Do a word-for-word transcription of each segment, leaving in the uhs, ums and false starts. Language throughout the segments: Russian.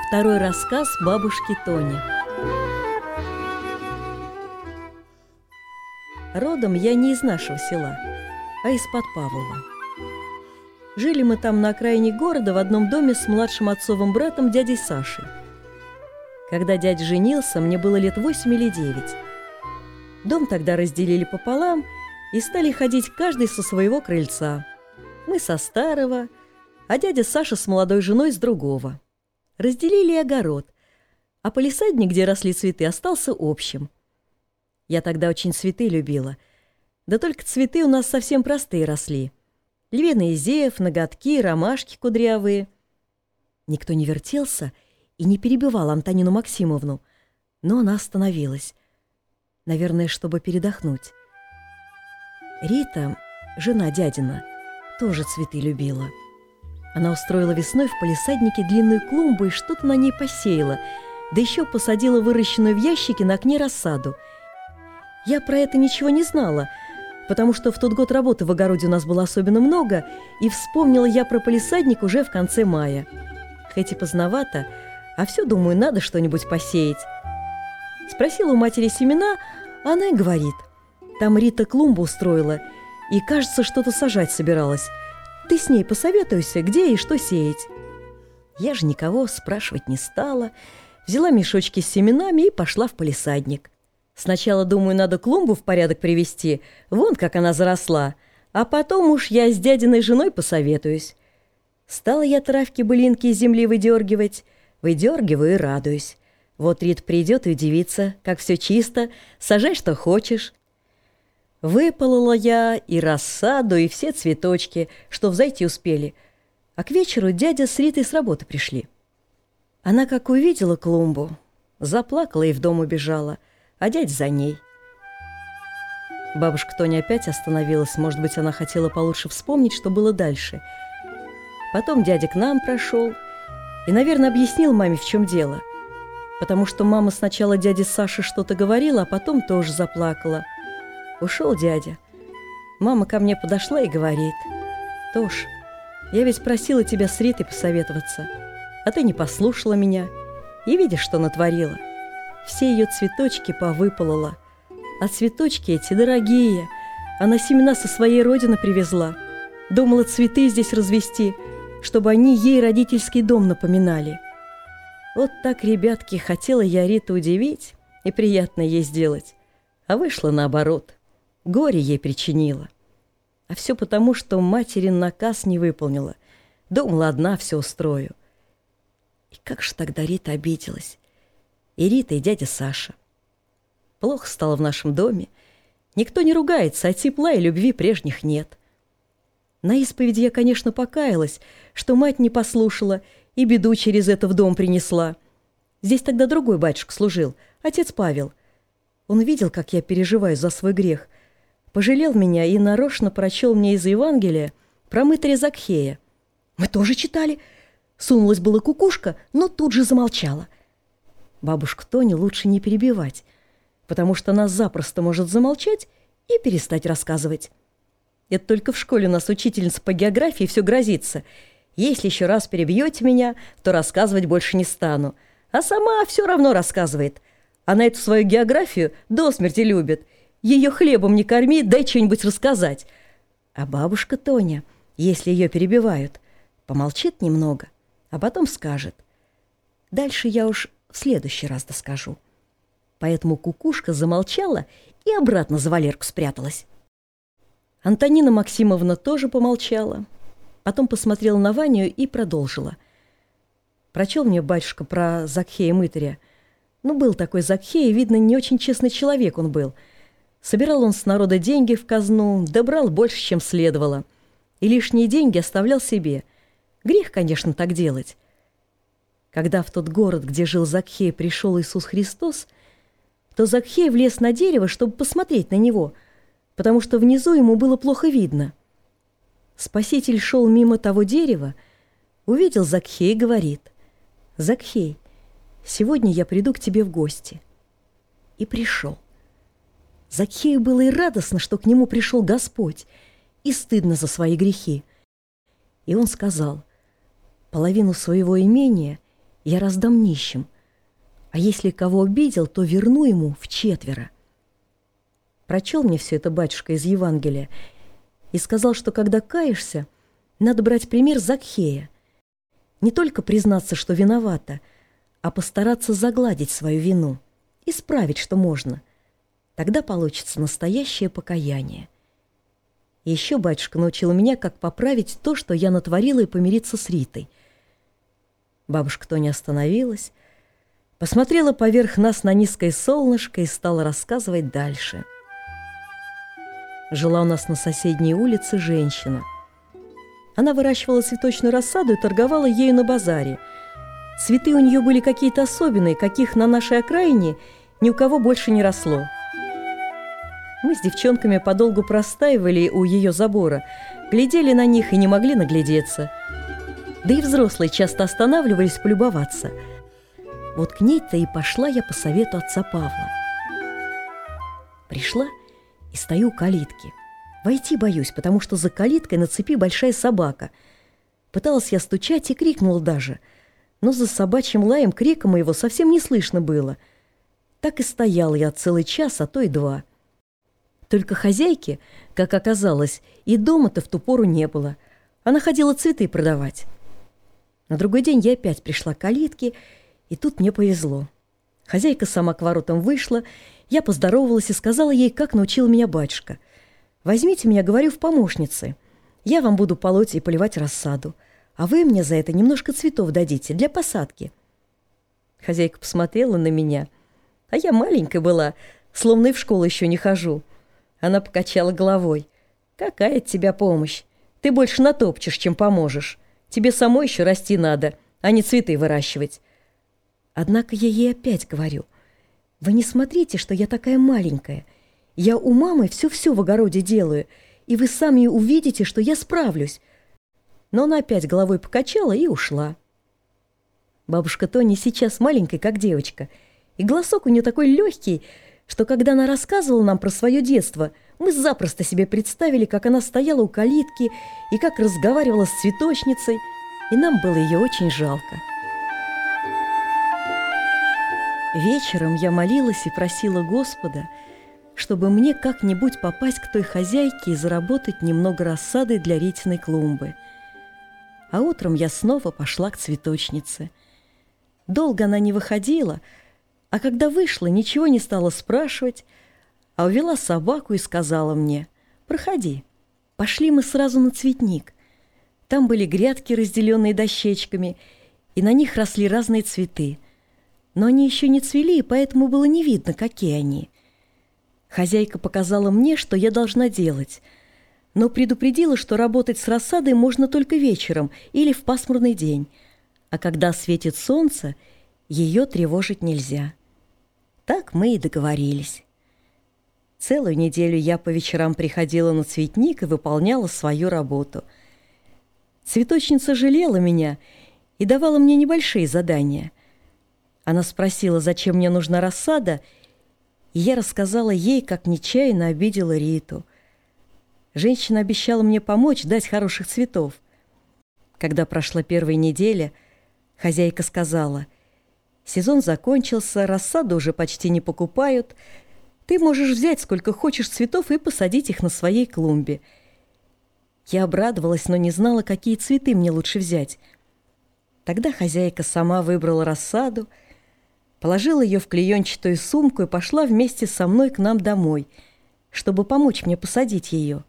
Второй рассказ бабушки Тони. Родом я не из нашего села, а из-под Павлова. Жили мы там на окраине города в одном доме с младшим отцовым братом дядей Сашей. Когда дядя женился, мне было лет восемь или девять. Дом тогда разделили пополам и стали ходить каждый со своего крыльца. Мы со старого, а дядя Саша с молодой женой с другого. Разделили огород, а палисадник, где росли цветы, остался общим. Я тогда очень цветы любила. Да только цветы у нас совсем простые росли. Львиный зев, ноготки, ромашки кудрявые. Никто не вертелся и не перебивал Антонину Максимовну, но она остановилась. Наверное, чтобы передохнуть. Рита, жена дядина, тоже цветы любила. Она устроила весной в палисаднике длинную клумбу и что-то на ней посеяла, да еще посадила выращенную в ящике на окне рассаду. Я про это ничего не знала, потому что в тот год работы в огороде у нас было особенно много, и вспомнила я про палисадник уже в конце мая. Хоть и поздновато, а все, думаю, надо что-нибудь посеять. Спросила у матери семена, а она и говорит: там Рита клумбу устроила, и, кажется, что-то сажать собиралась. Ты с ней посоветуйся, где и что сеять. Я же никого спрашивать не стала, взяла мешочки с семенами и пошла в палисадник. Сначала, думаю, надо клумбу в порядок привести, вон как она заросла, а потом уж я с дядиной женой посоветуюсь. Стала я травки-былинки из земли выдергивать, выдергиваю и радуюсь. Вот Рит придет и удивится, как все чисто, сажай, что хочешь. Выполола я и рассаду, и все цветочки, что взойти успели. А к вечеру дядя с Ритой с работы пришли. Она, как увидела клумбу, заплакала и в дом убежала, а дядя за ней. Бабушка Тоня опять остановилась, может быть, она хотела получше вспомнить, что было дальше. Потом дядя к нам прошел и, наверное, объяснил маме, в чем дело. Потому что мама сначала дяде Саше что-то говорила, а потом тоже заплакала. Ушел дядя. Мама ко мне подошла и говорит: «Тош, я ведь просила тебя с Ритой посоветоваться, а ты не послушала меня, и видишь, что натворила. Все ее цветочки повыполола, а цветочки эти дорогие, она семена со своей родины привезла. Думала цветы здесь развести, чтобы они ей родительский дом напоминали». Вот так, ребятки, хотела я Риту удивить и приятно ей сделать, а вышло наоборот. Горе ей причинила. А все потому, что материн наказ не выполнила. Думала, одна все устрою. И как же тогда Рита обиделась. И Рита, и дядя Саша. Плохо стало в нашем доме. Никто не ругается, а тепла и любви прежних нет. На исповеди я, конечно, покаялась, что мать не послушала и беду через это в дом принесла. Здесь тогда другой батюшка служил, отец Павел. Он видел, как я переживаю за свой грех, пожалел меня и нарочно прочел мне из Евангелия про мытаря Закхея. «Мы тоже читали». Сунулась была кукушка, но тут же замолчала. Бабушку Тоню лучше не перебивать, потому что она запросто может замолчать и перестать рассказывать. Это только в школе у нас учительница по географии все грозится. Если еще раз перебьете меня, то рассказывать больше не стану. А сама все равно рассказывает. Она эту свою географию до смерти любит. Ее хлебом не корми, дай что-нибудь рассказать. А бабушка Тоня, если ее перебивают, помолчит немного, а потом скажет. Дальше я уж в следующий раз доскажу. Поэтому кукушка замолчала и обратно за Валерку спряталась. Антонина Максимовна тоже помолчала, потом посмотрела на Ваню и продолжила. Прочел мне батюшка про Закхея мытаря. Ну, был такой Закхей, видно, не очень честный человек он был. Собирал он с народа деньги в казну, да брал больше, чем следовало. И лишние деньги оставлял себе. Грех, конечно, так делать. Когда в тот город, где жил Закхей, пришел Иисус Христос, то Закхей влез на дерево, чтобы посмотреть на него, потому что внизу ему было плохо видно. Спаситель шел мимо того дерева, увидел Закхея и говорит: «Закхей, сегодня я приду к тебе в гости». И пришел. Закхею было и радостно, что к нему пришел Господь, и стыдно за свои грехи. И он сказал: половину своего имения я раздам нищим, а если кого обидел, то верну ему вчетверо. Прочел мне все это батюшка из Евангелия и сказал, что когда каешься, надо брать пример Закхея. Не только признаться, что виновата, а постараться загладить свою вину, исправить, что можно. Тогда получится настоящее покаяние. И еще батюшка научил меня, как поправить то, что я натворила, и помириться с Ритой. Бабушка Тоня остановилась, посмотрела поверх нас на низкое солнышко и стала рассказывать дальше. Жила у нас на соседней улице женщина. Она выращивала цветочную рассаду и торговала ею на базаре. Цветы у нее были какие-то особенные, каких на нашей окраине ни у кого больше не росло. Мы с девчонками подолгу простаивали у ее забора, глядели на них и не могли наглядеться. Да и взрослые часто останавливались полюбоваться. Вот к ней-то и пошла я по совету отца Павла. Пришла и стою у калитки. Войти боюсь, потому что за калиткой на цепи большая собака. Пыталась я стучать и крикнула даже, но за собачьим лаем крика моего совсем не слышно было. Так и стояла я целый час, а то и два. Только хозяйки, как оказалось, и дома-то в ту пору не было. Она ходила цветы продавать. На другой день я опять пришла к калитке, и тут мне повезло. Хозяйка сама к воротам вышла, я поздоровалась и сказала ей, как научил меня батюшка. «Возьмите меня, говорю, в помощницы. Я вам буду полоть и поливать рассаду, а вы мне за это немножко цветов дадите для посадки». Хозяйка посмотрела на меня, а я маленькая была, словно и в школу еще не хожу. Она покачала головой. «Какая от тебя помощь? Ты больше натопчешь, чем поможешь. Тебе самой еще расти надо, а не цветы выращивать». Однако я ей опять говорю: «Вы не смотрите, что я такая маленькая. Я у мамы все-все в огороде делаю, и вы сами увидите, что я справлюсь». Но она опять головой покачала и ушла. Бабушка Тоня сейчас маленькая, как девочка, и голосок у нее такой легкий, что когда она рассказывала нам про свое детство, мы запросто себе представили, как она стояла у калитки и как разговаривала с цветочницей, и нам было ее очень жалко. Вечером я молилась и просила Господа, чтобы мне как-нибудь попасть к той хозяйке и заработать немного рассады для Ритиной клумбы. А утром я снова пошла к цветочнице. Долго она не выходила, а когда вышла, ничего не стала спрашивать, а увела собаку и сказала мне: «Проходи». Пошли мы сразу на цветник. Там были грядки, разделенные дощечками, и на них росли разные цветы. Но они еще не цвели, и поэтому было не видно, какие они. Хозяйка показала мне, что я должна делать, но предупредила, что работать с рассадой можно только вечером или в пасмурный день, а когда светит солнце, ее тревожить нельзя. Так мы и договорились. Целую неделю я по вечерам приходила на цветник и выполняла свою работу. Цветочница жалела меня и давала мне небольшие задания. Она спросила, зачем мне нужна рассада, и я рассказала ей, как нечаянно обидела Риту. Женщина обещала мне помочь дать хороших цветов. Когда прошла первая неделя, хозяйка сказала: «Сезон закончился, рассаду уже почти не покупают. Ты можешь взять сколько хочешь цветов и посадить их на своей клумбе». Я обрадовалась, но не знала, какие цветы мне лучше взять. Тогда хозяйка сама выбрала рассаду, положила ее в клеенчатую сумку и пошла вместе со мной к нам домой, чтобы помочь мне посадить ее.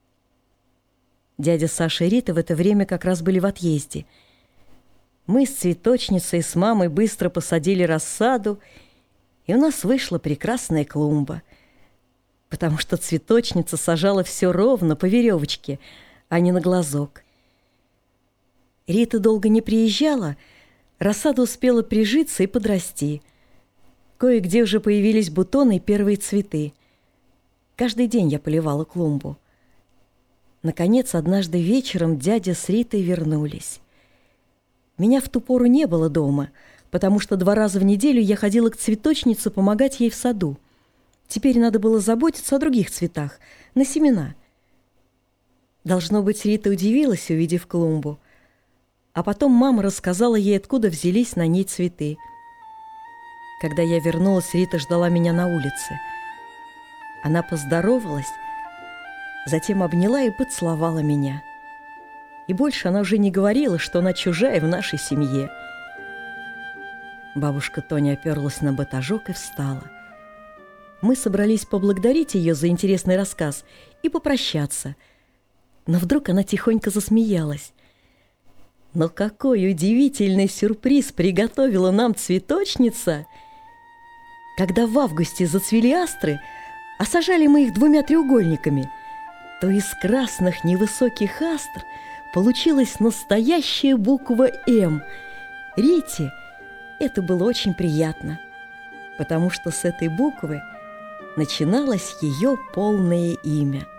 Дядя Саша и Рита в это время как раз были в отъезде. Мы с цветочницей и с мамой быстро посадили рассаду, и у нас вышла прекрасная клумба, потому что цветочница сажала все ровно по веревочке, а не на глазок. Рита долго не приезжала, рассада успела прижиться и подрасти. Кое-где уже появились бутоны и первые цветы. Каждый день я поливала клумбу. Наконец, однажды вечером дядя с Ритой вернулись. Меня в ту пору не было дома, потому что два раза в неделю я ходила к цветочнице помогать ей в саду. Теперь надо было заботиться о других цветах, на семена. Должно быть, Рита удивилась, увидев клумбу. А потом мама рассказала ей, откуда взялись на ней цветы. Когда я вернулась, Рита ждала меня на улице. Она поздоровалась, затем обняла и поцеловала меня. И больше она уже не говорила, что она чужая в нашей семье. Бабушка Тоня оперлась на батажок и встала. Мы собрались поблагодарить ее за интересный рассказ и попрощаться. Но вдруг она тихонько засмеялась. Но какой удивительный сюрприз приготовила нам цветочница! Когда в августе зацвели астры, а сажали мы их двумя треугольниками, то из красных невысоких астр получилась настоящая буква «М». Рите это было очень приятно, потому что с этой буквы начиналось ее полное имя.